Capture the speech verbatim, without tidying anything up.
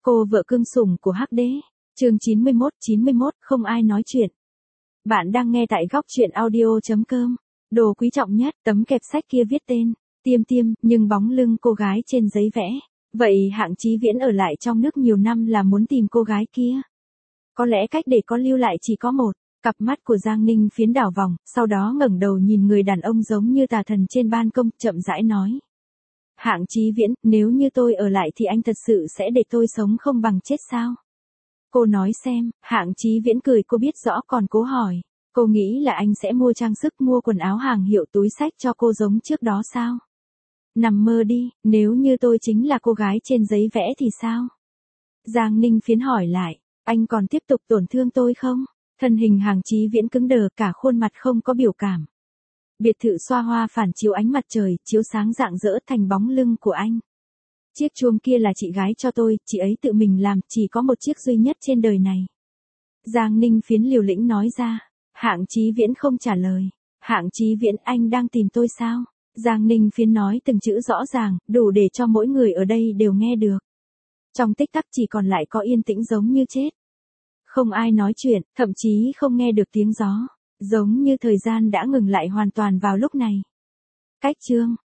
Cô vợ cưng sủng của Hắc Đế. Chương chín mươi mốt, chín mươi mốt, không ai nói chuyện. Bạn đang nghe tại góc truyện audio chấm com. Đồ quý trọng nhất, tấm kẹp sách kia viết tên Tiêm Tiêm, nhưng bóng lưng cô gái trên giấy vẽ. Vậy Hạng Chí Viễn ở lại trong nước nhiều năm là muốn tìm cô gái kia. Có lẽ cách để có lưu lại chỉ có một. Cặp mắt của Giang Ninh phiến đảo vòng, sau đó ngẩng đầu nhìn người đàn ông giống như tà thần trên ban công, chậm rãi nói. Hạng Chí Viễn, nếu như tôi ở lại thì anh thật sự sẽ để tôi sống không bằng chết sao? Cô nói xem. Hạng Chí Viễn cười, cô biết rõ còn cố hỏi. Cô nghĩ là anh sẽ mua trang sức, mua quần áo hàng hiệu, túi xách cho cô giống trước đó sao? Nằm mơ đi, nếu như tôi chính là cô gái trên giấy vẽ thì sao? Giang Ninh phiến hỏi lại, anh còn tiếp tục tổn thương tôi không? Thân hình Hạng Chí Viễn cứng đờ, cả khuôn mặt không có biểu cảm. Biệt thự xoa hoa phản chiếu ánh mặt trời, chiếu sáng rạng rỡ thành bóng lưng của anh. Chiếc chuông kia là chị gái cho tôi, chị ấy tự mình làm, chỉ có một chiếc duy nhất trên đời này. Giang Ninh phiến liều lĩnh nói ra. Hạng Chí Viễn không trả lời. Hạng Chí Viễn, anh đang tìm tôi sao? Giang Ninh phiến nói từng chữ rõ ràng, đủ để cho mỗi người ở đây đều nghe được. Trong tích tắc chỉ còn lại có yên tĩnh giống như chết. Không ai nói chuyện, thậm chí không nghe được tiếng gió. Giống như thời gian đã ngừng lại hoàn toàn vào lúc này. Cách chương